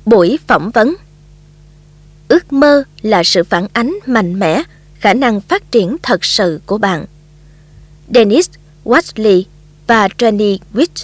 Buổi phỏng vấn. Ước mơ là sự phản ánh mạnh mẽ khả năng phát triển thật sự của bạn. Dennis Waitley và Jenny Witt.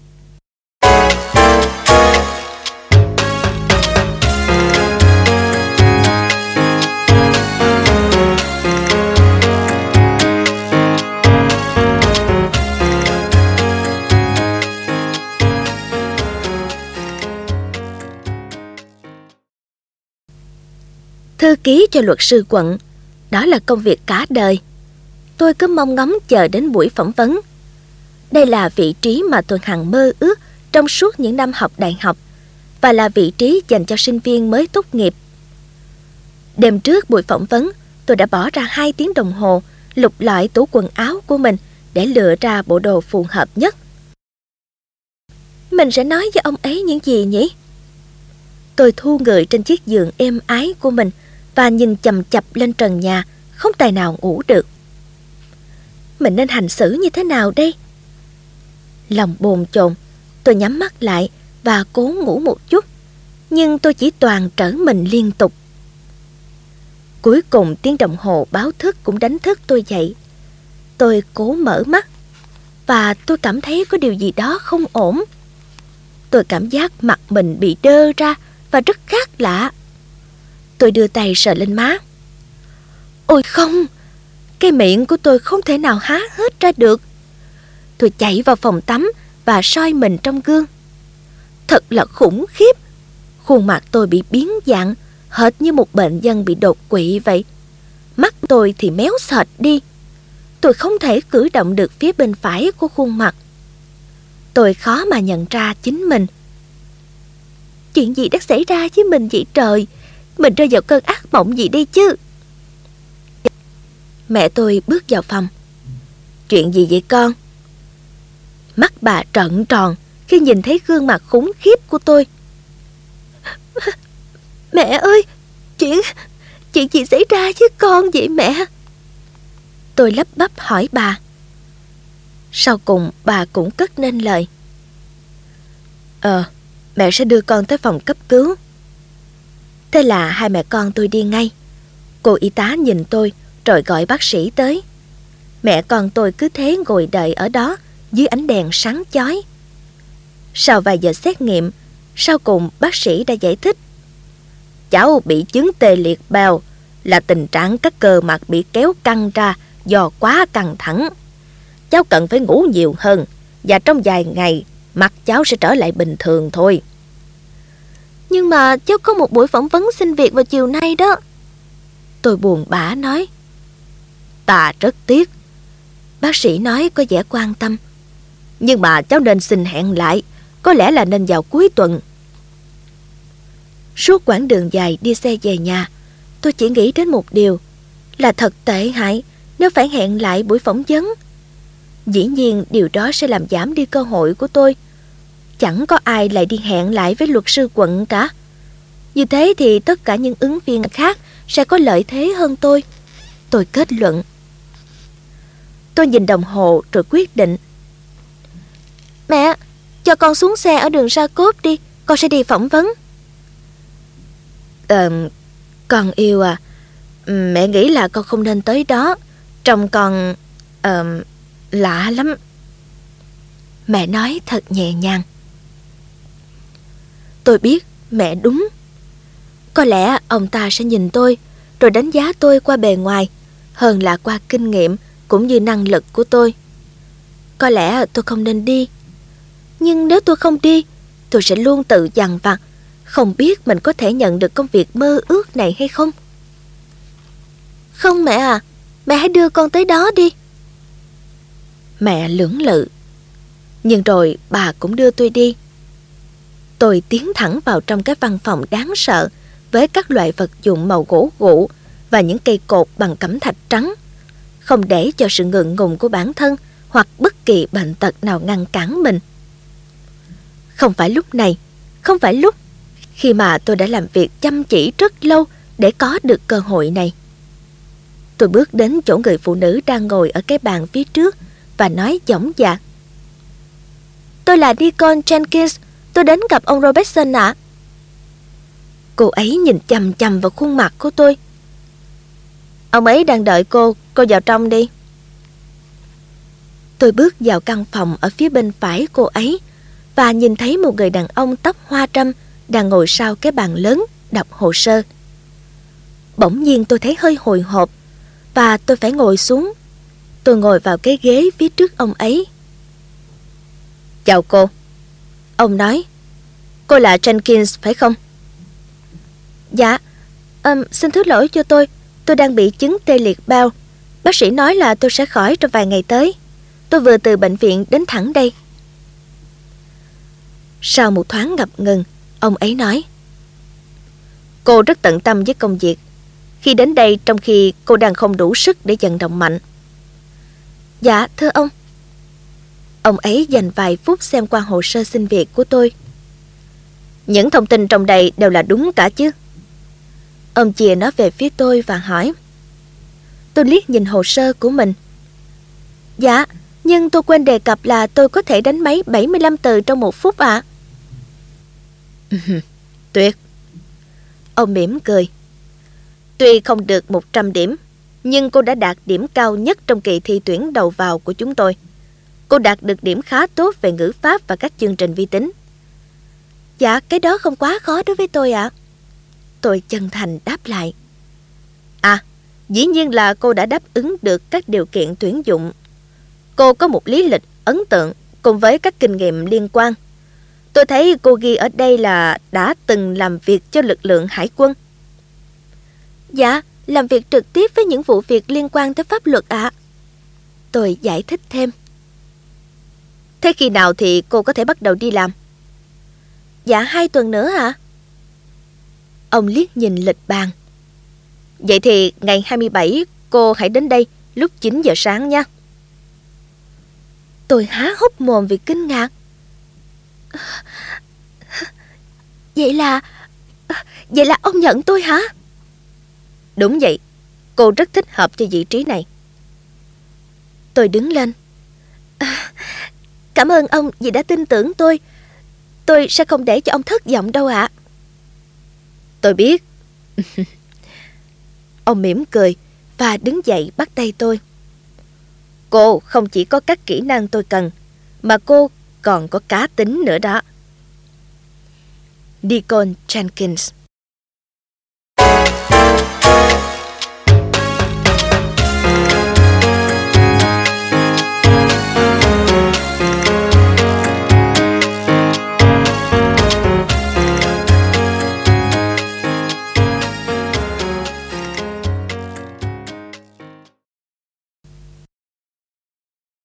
Thư ký cho luật sư quận, đó là công việc cả đời. Tôi cứ mong ngóng chờ đến buổi phỏng vấn. Đây là vị trí mà tôi hằng mơ ước trong suốt những năm học đại học và là vị trí dành cho sinh viên mới tốt nghiệp. Đêm trước buổi phỏng vấn, tôi đã bỏ ra 2 tiếng đồng hồ lục lọi tủ quần áo của mình để lựa ra bộ đồ phù hợp nhất. Mình sẽ nói với ông ấy những gì nhỉ? Tôi thu người trên chiếc giường êm ái của mình và nhìn chằm chằm lên trần nhà, không tài nào ngủ được. Mình nên hành xử như thế nào đây? Lòng bồn chồn, tôi nhắm mắt lại và cố ngủ một chút, nhưng tôi chỉ toàn trở mình liên tục. Cuối cùng tiếng đồng hồ báo thức cũng đánh thức tôi dậy. Tôi cố mở mắt và tôi cảm thấy có điều gì đó không ổn. Tôi cảm giác mặt mình bị đơ ra và rất khác lạ. Tôi đưa tay sờ lên má. Ôi không, cái miệng của tôi không thể nào há hết ra được. Tôi chạy vào phòng tắm và soi mình trong gương. Thật là khủng khiếp. Khuôn mặt tôi bị biến dạng, hệt như một bệnh nhân bị đột quỵ vậy. Mắt tôi thì méo sệt đi. Tôi không thể cử động được phía bên phải của khuôn mặt. Tôi khó mà nhận ra chính mình. Chuyện gì đã xảy ra với mình vậy trời? Mình rơi vào cơn ác mộng gì đây chứ? Mẹ tôi bước vào phòng. Chuyện gì vậy con? Mắt bà trợn tròn khi nhìn thấy gương mặt khủng khiếp của tôi. Mẹ ơi, chuyện gì xảy ra với con vậy mẹ? Tôi lắp bắp hỏi bà. Sau cùng bà cũng cất nên lời. Mẹ sẽ đưa con tới phòng cấp cứu. Thế là hai mẹ con tôi đi ngay. Cô y tá nhìn tôi rồi gọi bác sĩ tới. Mẹ con tôi cứ thế ngồi đợi ở đó dưới ánh đèn sáng chói. Sau vài giờ xét nghiệm, sau cùng bác sĩ đã giải thích. Cháu bị chứng tê liệt bao, là tình trạng các cơ mặt bị kéo căng ra do quá căng thẳng. Cháu cần phải ngủ nhiều hơn và trong vài ngày mặt cháu sẽ trở lại bình thường thôi. Nhưng mà cháu có một buổi phỏng vấn xin việc vào chiều nay đó. Tôi buồn bã nói. Ta rất tiếc. Bác sĩ nói có vẻ quan tâm. Nhưng mà cháu nên xin hẹn lại, có lẽ là nên vào cuối tuần. Suốt quãng đường dài đi xe về nhà, tôi chỉ nghĩ đến một điều, là thật tệ hại nếu phải hẹn lại buổi phỏng vấn. Dĩ nhiên điều đó sẽ làm giảm đi cơ hội của tôi. Chẳng có ai lại đi hẹn lại với luật sư quận cả. Như thế thì tất cả những ứng viên khác sẽ có lợi thế hơn tôi. Tôi kết luận. Tôi nhìn đồng hồ rồi quyết định. Mẹ, cho con xuống xe ở đường Jacob đi, con sẽ đi phỏng vấn. Con yêu à, mẹ nghĩ là con không nên tới đó. Trông con lạ lắm. Mẹ nói thật nhẹ nhàng. Tôi biết mẹ đúng. Có lẽ ông ta sẽ nhìn tôi rồi đánh giá tôi qua bề ngoài hơn là qua kinh nghiệm cũng như năng lực của tôi. Có lẽ tôi không nên đi. Nhưng nếu tôi không đi, tôi sẽ luôn tự dằn vặt, không biết mình có thể nhận được công việc mơ ước này hay không. Không mẹ à, mẹ hãy đưa con tới đó đi. Mẹ lưỡng lự. Nhưng rồi bà cũng đưa tôi đi. Tôi tiến thẳng vào trong cái văn phòng đáng sợ với các loại vật dụng màu gỗ gụ và những cây cột bằng cẩm thạch trắng, không để cho sự ngượng ngùng của bản thân hoặc bất kỳ bệnh tật nào ngăn cản mình. Không phải lúc này, không phải lúc khi mà tôi đã làm việc chăm chỉ rất lâu để có được cơ hội này. Tôi bước đến chỗ người phụ nữ đang ngồi ở cái bàn phía trước và nói dõng dạc. Tôi là Deacon Jenkins, tôi đến gặp ông Robertson ạ. Cô ấy nhìn chằm chằm vào khuôn mặt của tôi. Ông ấy đang đợi cô vào trong đi. Tôi bước vào căn phòng ở phía bên phải cô ấy và nhìn thấy một người đàn ông tóc hoa râm đang ngồi sau cái bàn lớn đọc hồ sơ. Bỗng nhiên tôi thấy hơi hồi hộp và tôi phải ngồi xuống. Tôi ngồi vào cái ghế phía trước ông ấy. Chào cô. Ông nói. Cô là Jenkins phải không? Dạ. Xin thứ lỗi cho tôi đang bị chứng tê liệt bao. Bác sĩ nói là tôi sẽ khỏi trong vài ngày tới. Tôi vừa từ bệnh viện đến thẳng đây. Sau một thoáng ngập ngừng, ông ấy nói. Cô rất tận tâm với công việc. Khi đến đây trong khi cô đang không đủ sức để vận động mạnh. Dạ, thưa ông. Ông ấy dành vài phút xem qua hồ sơ xin việc của tôi. Những thông tin trong đây đều là đúng cả chứ? Ông chìa nó về phía tôi và hỏi. Tôi liếc nhìn hồ sơ của mình. Dạ, nhưng tôi quên đề cập là tôi có thể đánh máy 75 từ trong 1 phút ạ. Tuyệt. Ông mỉm cười. Tuy không được 100 điểm, nhưng cô đã đạt điểm cao nhất trong kỳ thi tuyển đầu vào của chúng tôi. Cô đạt được điểm khá tốt về ngữ pháp và các chương trình vi tính. Dạ, cái đó không quá khó đối với tôi ạ. Tôi chân thành đáp lại. À, dĩ nhiên là cô đã đáp ứng được các điều kiện tuyển dụng. Cô có một lý lịch ấn tượng cùng với các kinh nghiệm liên quan. Tôi thấy cô ghi ở đây là đã từng làm việc cho lực lượng hải quân. Dạ, làm việc trực tiếp với những vụ việc liên quan tới pháp luật ạ. Tôi giải thích thêm. Thế khi nào thì cô có thể bắt đầu đi làm? Dạ 2 tuần nữa ạ. Ông liếc nhìn lịch bàn. Vậy thì ngày 27 cô hãy đến đây lúc 9 giờ sáng nha. Tôi há hốc mồm vì kinh ngạc. Vậy là ông nhận tôi hả? Đúng vậy. Cô rất thích hợp cho vị trí này. Tôi đứng lên. Cảm ơn ông vì đã tin tưởng tôi. Tôi sẽ không để cho ông thất vọng đâu ạ. Tôi biết. Ông mỉm cười và đứng dậy bắt tay tôi. Cô không chỉ có các kỹ năng tôi cần, mà cô còn có cá tính nữa đó. Deacon Jenkins.